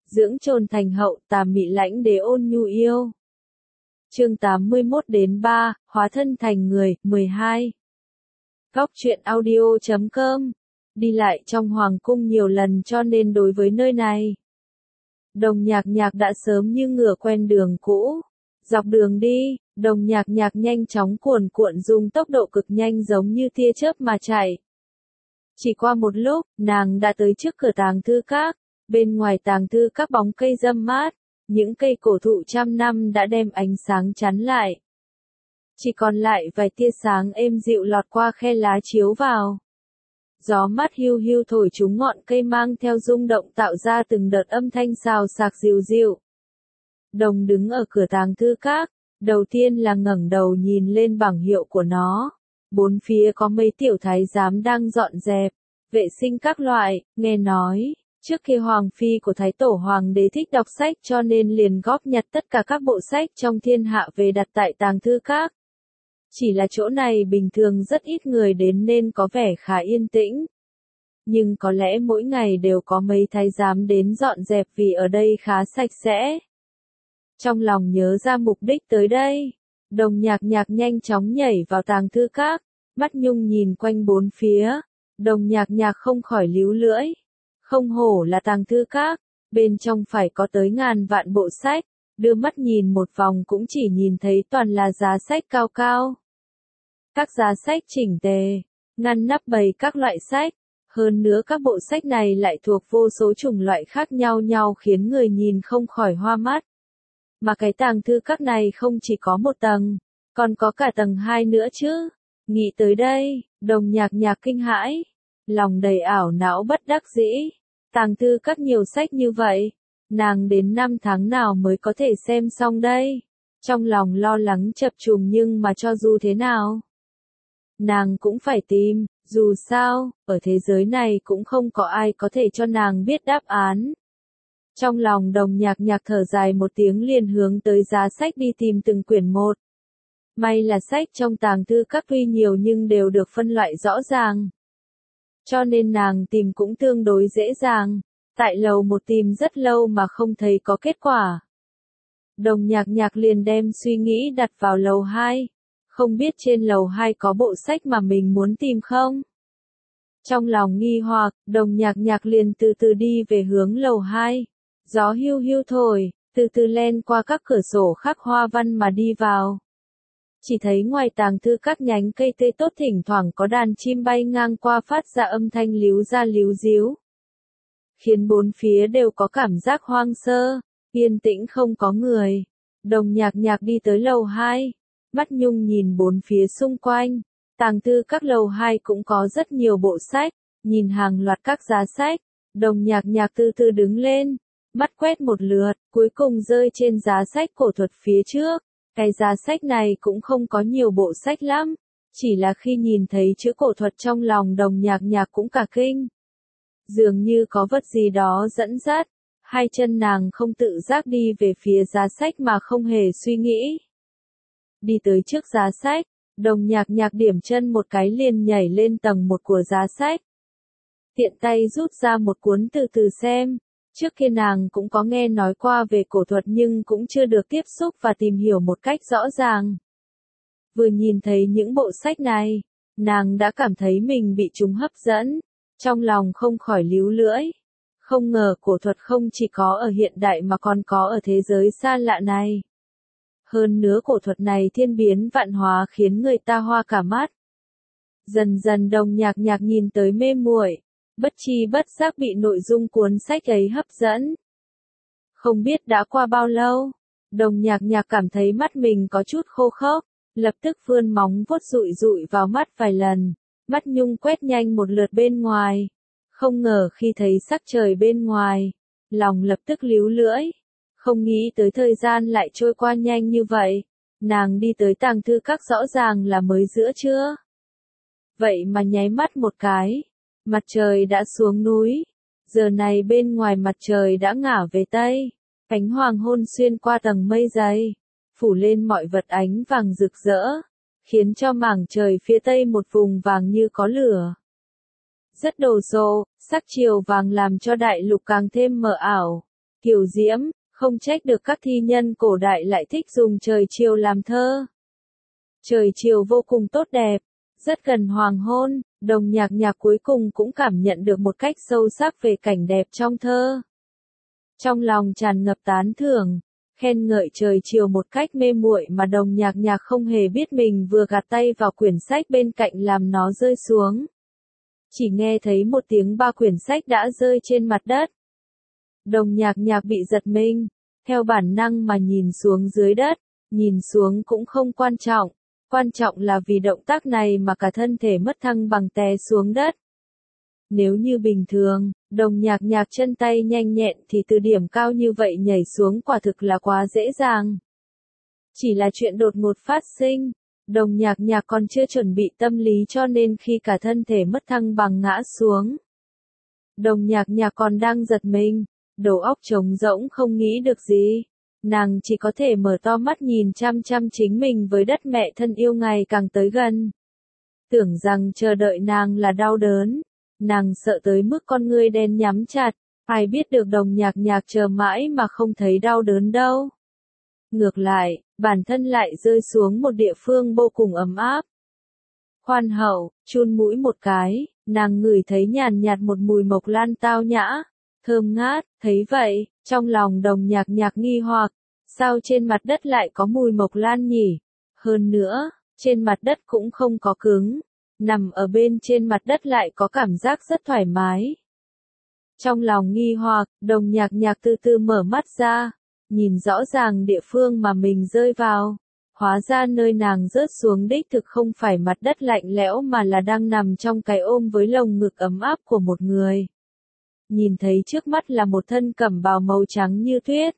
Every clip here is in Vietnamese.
dưỡng chồn thành hậu, tà mị lãnh đế ôn nhu yêu. Chương 81-3, hóa thân thành người, 12. Góc truyện audio.com. Đi lại trong hoàng cung nhiều lần cho nên đối với nơi này, Đồng Nhạc Nhạc đã sớm như ngựa quen đường cũ. Dọc đường đi, Đồng Nhạc Nhạc nhanh chóng cuồn cuộn dùng tốc độ cực nhanh giống như tia chớp mà chạy. Chỉ qua một lúc, nàng đã tới trước cửa tàng thư các. Bên ngoài tàng thư các bóng cây râm mát, những cây cổ thụ trăm năm đã đem ánh sáng chắn lại. Chỉ còn lại vài tia sáng êm dịu lọt qua khe lá chiếu vào. Gió mát hiu hiu thổi trúng ngọn cây mang theo rung động tạo ra từng đợt âm thanh xào xạc dịu dịu. Đồng đứng ở cửa tàng thư các, đầu tiên là ngẩng đầu nhìn lên bảng hiệu của nó. Bốn phía có mấy tiểu thái giám đang dọn dẹp, vệ sinh các loại, nghe nói. Trước kia hoàng phi của thái tổ hoàng đế thích đọc sách cho nên liền góp nhặt tất cả các bộ sách trong thiên hạ về đặt tại tàng thư các. Chỉ là chỗ này bình thường rất ít người đến nên có vẻ khá yên tĩnh. Nhưng có lẽ mỗi ngày đều có mấy thái giám đến dọn dẹp vì ở đây khá sạch sẽ. Trong lòng nhớ ra mục đích tới đây, Đồng Nhạc Nhạc nhanh chóng nhảy vào tàng thư các, mắt nhung nhìn quanh bốn phía. Đồng Nhạc Nhạc không khỏi líu lưỡi. Không hổ là tàng thư các, bên trong phải có tới ngàn vạn bộ sách, đưa mắt nhìn một vòng cũng chỉ nhìn thấy toàn là giá sách cao cao. Các giá sách chỉnh tề, ngăn nắp bày các loại sách, hơn nữa các bộ sách này lại thuộc vô số chủng loại khác nhau khiến người nhìn không khỏi hoa mắt. Mà cái tàng thư các này không chỉ có một tầng, còn có cả tầng 2 nữa chứ. Nghĩ tới đây, Đồng Nhạc Nhạc kinh hãi, lòng đầy ảo não bất đắc dĩ. Tàng thư các nhiều sách như vậy, nàng đến 5 tháng nào mới có thể xem xong đây? Trong lòng lo lắng chập trùng nhưng mà cho dù thế nào, nàng cũng phải tìm, dù sao, ở thế giới này cũng không có ai có thể cho nàng biết đáp án. Trong lòng Đồng Nhạc Nhạc thở dài một tiếng liền hướng tới giá sách đi tìm từng quyển một. May là sách trong tàng thư các tuy nhiều nhưng đều được phân loại rõ ràng. Cho nên nàng tìm cũng tương đối dễ dàng. Tại lầu 1 tìm rất lâu mà không thấy có kết quả. Đồng Nhạc Nhạc liền đem suy nghĩ đặt vào lầu 2. Không biết trên lầu 2 có bộ sách mà mình muốn tìm không? Trong lòng nghi hoặc, Đồng Nhạc Nhạc liền từ từ đi về hướng lầu 2. Gió hiu hiu thổi, từ từ len qua các cửa sổ khắc hoa văn mà đi vào. Chỉ thấy ngoài tàng thư các nhánh cây tươi tốt thỉnh thoảng có đàn chim bay ngang qua phát ra âm thanh líu ra líu díu. Khiến bốn phía đều có cảm giác hoang sơ, yên tĩnh không có người. Đồng Nhạc Nhạc đi tới lầu 2, mắt nhung nhìn bốn phía xung quanh. Tàng thư các lầu 2 cũng có rất nhiều bộ sách, nhìn hàng loạt các giá sách. Đồng Nhạc Nhạc từ từ đứng lên, mắt quét một lượt, cuối cùng rơi trên giá sách cổ thuật phía trước. Cái giá sách này cũng không có nhiều bộ sách lắm, chỉ là khi nhìn thấy chữ cổ thuật trong lòng Đồng Nhạc Nhạc cũng cả kinh. Dường như có vật gì đó dẫn dắt, hai chân nàng không tự giác đi về phía giá sách mà không hề suy nghĩ. Đi tới trước giá sách, Đồng Nhạc Nhạc điểm chân một cái liền nhảy lên tầng 1 của giá sách. Tiện tay rút ra một cuốn từ từ xem. Trước kia nàng cũng có nghe nói qua về cổ thuật nhưng cũng chưa được tiếp xúc và tìm hiểu một cách rõ ràng. Vừa nhìn thấy những bộ sách này, nàng đã cảm thấy mình bị chúng hấp dẫn, trong lòng không khỏi líu lưỡi. Không ngờ cổ thuật không chỉ có ở hiện đại mà còn có ở thế giới xa lạ này. Hơn nữa cổ thuật này thiên biến vạn hóa khiến người ta hoa cả mắt. Dần dần Đồng Nhạc Nhạc nhìn tới mê muội. Bất chi bất giác bị nội dung cuốn sách ấy hấp dẫn. Không biết đã qua bao lâu, Đồng Nhạc Nhạc cảm thấy mắt mình có chút khô khốc, lập tức vươn móng vuốt dụi dụi vào mắt vài lần, mắt nhung quét nhanh một lượt bên ngoài. Không ngờ khi thấy sắc trời bên ngoài, lòng lập tức líu lưỡi, không nghĩ tới thời gian lại trôi qua nhanh như vậy. Nàng đi tới tàng thư các rõ ràng là mới giữa trưa. Vậy mà nháy mắt một cái, mặt trời đã xuống núi, giờ này bên ngoài mặt trời đã ngả về Tây, ánh hoàng hôn xuyên qua tầng mây dày, phủ lên mọi vật ánh vàng rực rỡ, khiến cho mảng trời phía Tây một vùng vàng như có lửa. Rất đồ sộ, sắc chiều vàng làm cho đại lục càng thêm mờ ảo, kiều diễm, không trách được các thi nhân cổ đại lại thích dùng trời chiều làm thơ. Trời chiều vô cùng tốt đẹp, rất gần hoàng hôn, Đồng Nhạc Nhạc cuối cùng cũng cảm nhận được một cách sâu sắc về cảnh đẹp trong thơ. Trong lòng tràn ngập tán thưởng, khen ngợi trời chiều một cách mê muội mà Đồng Nhạc Nhạc không hề biết mình vừa gạt tay vào quyển sách bên cạnh làm nó rơi xuống. Chỉ nghe thấy một tiếng ba quyển sách đã rơi trên mặt đất. Đồng Nhạc Nhạc bị giật mình, theo bản năng mà nhìn xuống dưới đất, nhìn xuống cũng không quan trọng là vì động tác này mà cả thân thể mất thăng bằng té xuống đất. Nếu như bình thường, Đồng Nhạc Nhạc chân tay nhanh nhẹn thì từ điểm cao như vậy nhảy xuống quả thực là quá dễ dàng. Chỉ là chuyện đột ngột phát sinh, Đồng Nhạc Nhạc còn chưa chuẩn bị tâm lý cho nên khi cả thân thể mất thăng bằng ngã xuống. Đồng Nhạc Nhạc còn đang giật mình, đầu óc trống rỗng không nghĩ được gì. Nàng chỉ có thể mở to mắt nhìn chăm chăm chính mình với đất mẹ thân yêu ngày càng tới gần. Tưởng rằng chờ đợi nàng là đau đớn. Nàng sợ tới mức con ngươi đen nhắm chặt, ai biết được Đồng Nhạc Nhạc chờ mãi mà không thấy đau đớn đâu. Ngược lại, bản thân lại rơi xuống một địa phương vô cùng ấm áp. Khoan hậu, chun mũi một cái, nàng ngửi thấy nhàn nhạt một mùi mộc lan tao nhã, thơm ngát, thấy vậy, trong lòng Đồng Nhạc Nhạc nghi hoặc, sao trên mặt đất lại có mùi mộc lan nhỉ? Hơn nữa, trên mặt đất cũng không có cứng. Nằm ở bên trên mặt đất lại có cảm giác rất thoải mái. Trong lòng nghi hoặc, Đồng Nhạc Nhạc từ từ mở mắt ra, nhìn rõ ràng địa phương mà mình rơi vào. Hóa ra nơi nàng rớt xuống đích thực không phải mặt đất lạnh lẽo mà là đang nằm trong cái ôm với lồng ngực ấm áp của một người. Nhìn thấy trước mắt là một thân cẩm bào màu trắng như tuyết.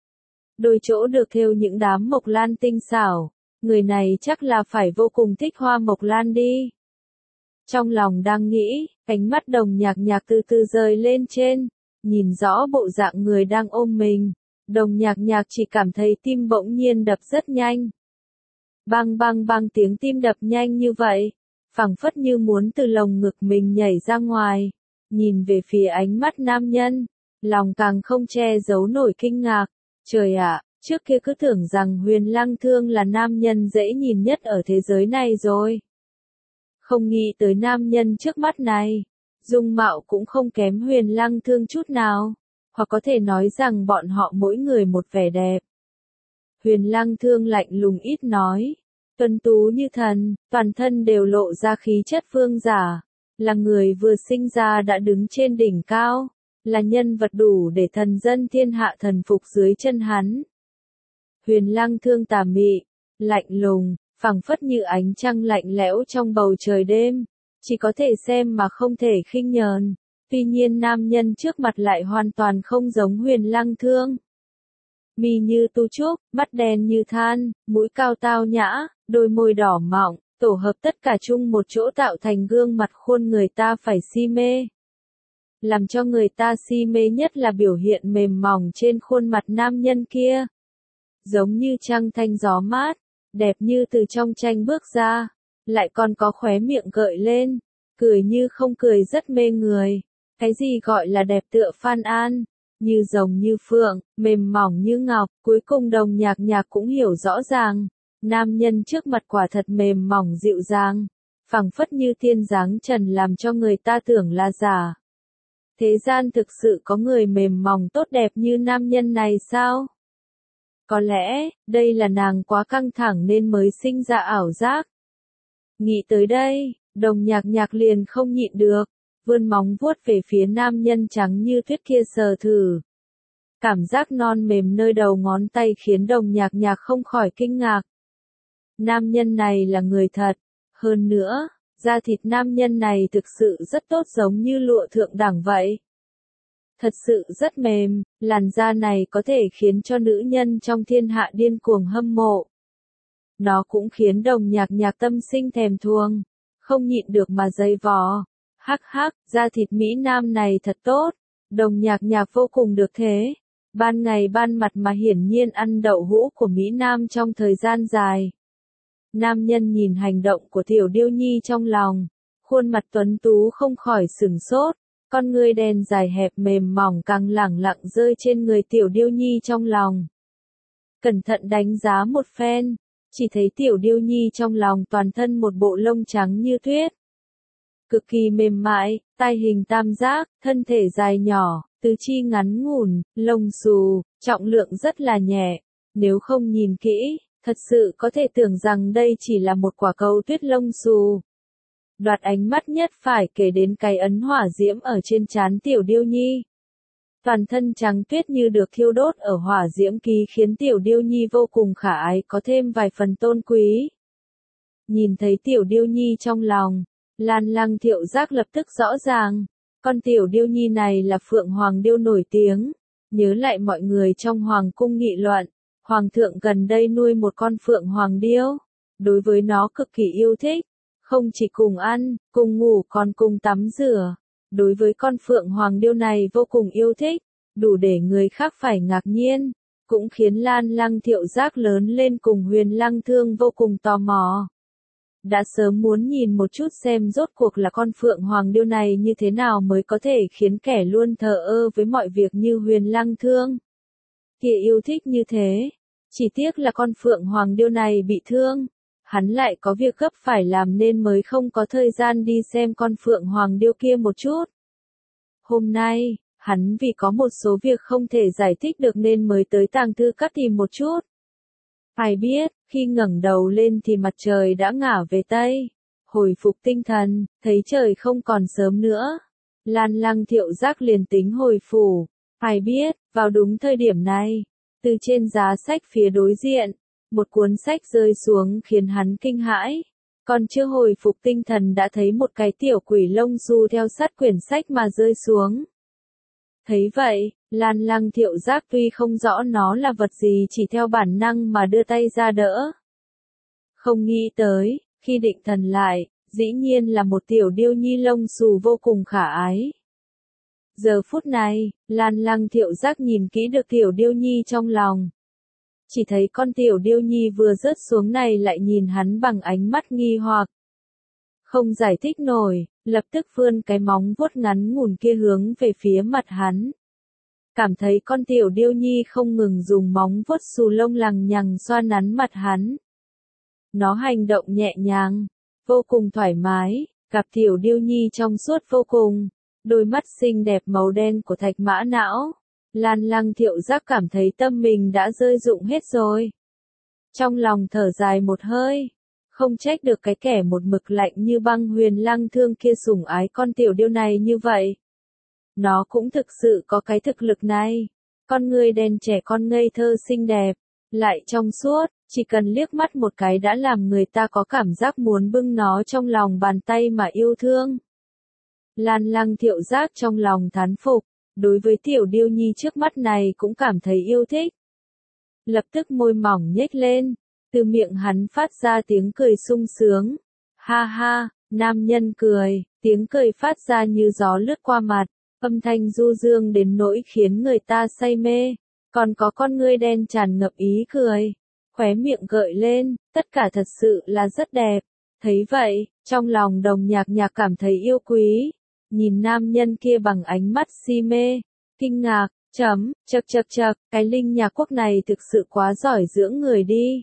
Đôi chỗ được thêu những đám mộc lan tinh xảo, người này chắc là phải vô cùng thích hoa mộc lan đi. Trong lòng đang nghĩ, ánh mắt Đồng Nhạc Nhạc từ từ rời lên trên, nhìn rõ bộ dạng người đang ôm mình. Đồng Nhạc Nhạc chỉ cảm thấy tim bỗng nhiên đập rất nhanh. Bang bang bang tiếng tim đập nhanh như vậy, phảng phất như muốn từ lồng ngực mình nhảy ra ngoài. Nhìn về phía ánh mắt nam nhân, lòng càng không che giấu nổi kinh ngạc. Trời ạ, trước kia cứ tưởng rằng Huyền Lăng Thương là nam nhân dễ nhìn nhất ở thế giới này rồi. Không nghĩ tới nam nhân trước mắt này, dung mạo cũng không kém Huyền Lăng Thương chút nào, hoặc có thể nói rằng bọn họ mỗi người một vẻ đẹp. Huyền Lăng Thương lạnh lùng ít nói, tuấn tú như thần, toàn thân đều lộ ra khí chất vương giả, là người vừa sinh ra đã đứng trên đỉnh cao, là nhân vật đủ để thần dân thiên hạ thần phục dưới chân hắn. Huyền Lăng Thương tà mị, lạnh lùng, phảng phất như ánh trăng lạnh lẽo trong bầu trời đêm, chỉ có thể xem mà không thể khinh nhờn. Tuy nhiên nam nhân trước mặt lại hoàn toàn không giống Huyền Lăng Thương. Mi như tu trúc, mắt đen như than, mũi cao tao nhã, đôi môi đỏ mọng, tổ hợp tất cả chung một chỗ tạo thành gương mặt khuôn người ta phải si mê. Làm cho người ta si mê nhất là biểu hiện mềm mỏng trên khuôn mặt nam nhân kia. Giống như trăng thanh gió mát, đẹp như từ trong tranh bước ra, lại còn có khóe miệng gợi lên, cười như không cười rất mê người. Cái gì gọi là đẹp tựa Phan An, như rồng như phượng, mềm mỏng như ngọc, cuối cùng Đồng Nhạc Nhạc cũng hiểu rõ ràng, nam nhân trước mặt quả thật mềm mỏng dịu dàng, phảng phất như thiên dáng trần làm cho người ta tưởng là giả. Thế gian thực sự có người mềm mỏng tốt đẹp như nam nhân này sao? Có lẽ, đây là nàng quá căng thẳng nên mới sinh ra ảo giác. Nghĩ tới đây, Đồng Nhạc Nhạc liền không nhịn được, vươn móng vuốt về phía nam nhân trắng như tuyết kia sờ thử. Cảm giác non mềm nơi đầu ngón tay khiến Đồng Nhạc Nhạc không khỏi kinh ngạc. Nam nhân này là người thật, hơn nữa, da thịt nam nhân này thực sự rất tốt giống như lụa thượng đẳng vậy. Thật sự rất mềm, làn da này có thể khiến cho nữ nhân trong thiên hạ điên cuồng hâm mộ. Nó cũng khiến Đồng Nhạc Nhạc tâm sinh thèm thuồng, không nhịn được mà giày vò. Hắc hắc, da thịt Mỹ Nam này thật tốt, Đồng Nhạc Nhạc vô cùng được thế. Ban ngày ban mặt mà hiển nhiên ăn đậu hũ của Mỹ Nam trong thời gian dài. Nam nhân nhìn hành động của Tiểu Điêu Nhi trong lòng, khuôn mặt tuấn tú không khỏi sửng sốt. Con ngươi đen dài hẹp mềm mỏng càng lẳng lặng rơi trên người Tiểu Điêu Nhi trong lòng. Cẩn thận đánh giá một phen, chỉ thấy Tiểu Điêu Nhi trong lòng toàn thân một bộ lông trắng như tuyết. Cực kỳ mềm mại, tai hình tam giác, thân thể dài nhỏ, tứ chi ngắn ngủn, lông xù, trọng lượng rất là nhẹ. Nếu không nhìn kỹ, thật sự có thể tưởng rằng đây chỉ là một quả cầu tuyết lông xù. Đoạt ánh mắt nhất phải kể đến cái ấn hỏa diễm ở trên trán Tiểu Điêu Nhi. Toàn thân trắng tuyết như được thiêu đốt ở hỏa diễm ký khiến Tiểu Điêu Nhi vô cùng khả ái, có thêm vài phần tôn quý. Nhìn thấy Tiểu Điêu Nhi trong lòng, Lan Lăng Thiệu Giác lập tức rõ ràng, con Tiểu Điêu Nhi này là Phượng Hoàng Điêu nổi tiếng. Nhớ lại mọi người trong Hoàng cung nghị luận, Hoàng thượng gần đây nuôi một con Phượng Hoàng Điêu, đối với nó cực kỳ yêu thích, không chỉ cùng ăn, cùng ngủ còn cùng tắm rửa. Đối với con Phượng Hoàng Điêu này vô cùng yêu thích, đủ để người khác phải ngạc nhiên, cũng khiến Lan Lăng Thiệu Giác lớn lên cùng Huyền Lăng Thương vô cùng tò mò. Đã sớm muốn nhìn một chút xem rốt cuộc là con Phượng Hoàng Điêu này như thế nào mới có thể khiến kẻ luôn thờ ơ với mọi việc như Huyền Lăng Thương kia yêu thích như thế. Chỉ tiếc là con Phượng Hoàng Điêu này bị thương, hắn lại có việc gấp phải làm nên mới không có thời gian đi xem con Phượng Hoàng Điêu kia một chút. Hôm nay, hắn vì có một số việc không thể giải thích được nên mới tới Tàng Thư Các tìm một chút. Phải biết, khi ngẩng đầu lên thì mặt trời đã ngả về Tây. Hồi phục tinh thần, thấy trời không còn sớm nữa. Lan Lăng Thiệu Giác liền tính hồi phủ. Phải biết, vào đúng thời điểm này, từ trên giá sách phía đối diện, một cuốn sách rơi xuống khiến hắn kinh hãi. Còn chưa hồi phục tinh thần đã thấy một cái tiểu quỷ lông xù theo sát quyển sách mà rơi xuống. Thấy vậy, Lan Lăng Thiệu Giác tuy không rõ nó là vật gì chỉ theo bản năng mà đưa tay ra đỡ. Không nghĩ tới, khi định thần lại, dĩ nhiên là một tiểu điêu nhi lông xù vô cùng khả ái. Giờ phút này, Lan Lăng Thiệu Giác nhìn kỹ được tiểu điêu nhi trong lòng. Chỉ thấy con tiểu điêu nhi vừa rớt xuống này lại nhìn hắn bằng ánh mắt nghi hoặc. Không giải thích nổi, lập tức vươn cái móng vuốt ngắn ngủn kia hướng về phía mặt hắn. Cảm thấy con tiểu điêu nhi không ngừng dùng móng vuốt xù lông lằng nhằng xoa nắn mặt hắn. Nó hành động nhẹ nhàng, vô cùng thoải mái, cặp tiểu điêu nhi trong suốt vô cùng, đôi mắt xinh đẹp màu đen của Thạch Mã Não. Lan Lăng Thiệu Giác cảm thấy tâm mình đã rơi rụng hết rồi. Trong lòng thở dài một hơi, không trách được cái kẻ một mực lạnh như băng Huyền Lăng Thương kia sủng ái con tiểu điêu này như vậy. Nó cũng thực sự có cái thực lực này. Con người đen trẻ con ngây thơ xinh đẹp, lại trong suốt, chỉ cần liếc mắt một cái đã làm người ta có cảm giác muốn bưng nó trong lòng bàn tay mà yêu thương. Lan Lăng Thiệu Giác trong lòng thán phục, đối với tiểu điêu nhi trước mắt này cũng cảm thấy yêu thích. Lập tức môi mỏng nhếch lên, từ miệng hắn phát ra tiếng cười sung sướng. Ha ha, nam nhân cười, tiếng cười phát ra như gió lướt qua mặt, âm thanh du dương đến nỗi khiến người ta say mê. Còn có con ngươi đen tràn ngập ý cười, khóe miệng gợi lên, tất cả thật sự là rất đẹp. Thấy vậy, trong lòng Đồng Nhạc Nhạc cảm thấy yêu quý, nhìn nam nhân kia bằng ánh mắt si mê, kinh ngạc, chậc, cái Linh Nhạc Quốc này thực sự quá giỏi dưỡng người đi.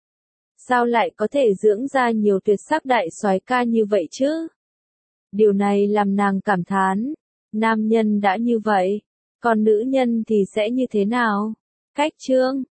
Sao lại có thể dưỡng ra nhiều tuyệt sắc đại soái ca như vậy chứ? Điều này làm nàng cảm thán, nam nhân đã như vậy, còn nữ nhân thì sẽ như thế nào? Cách chương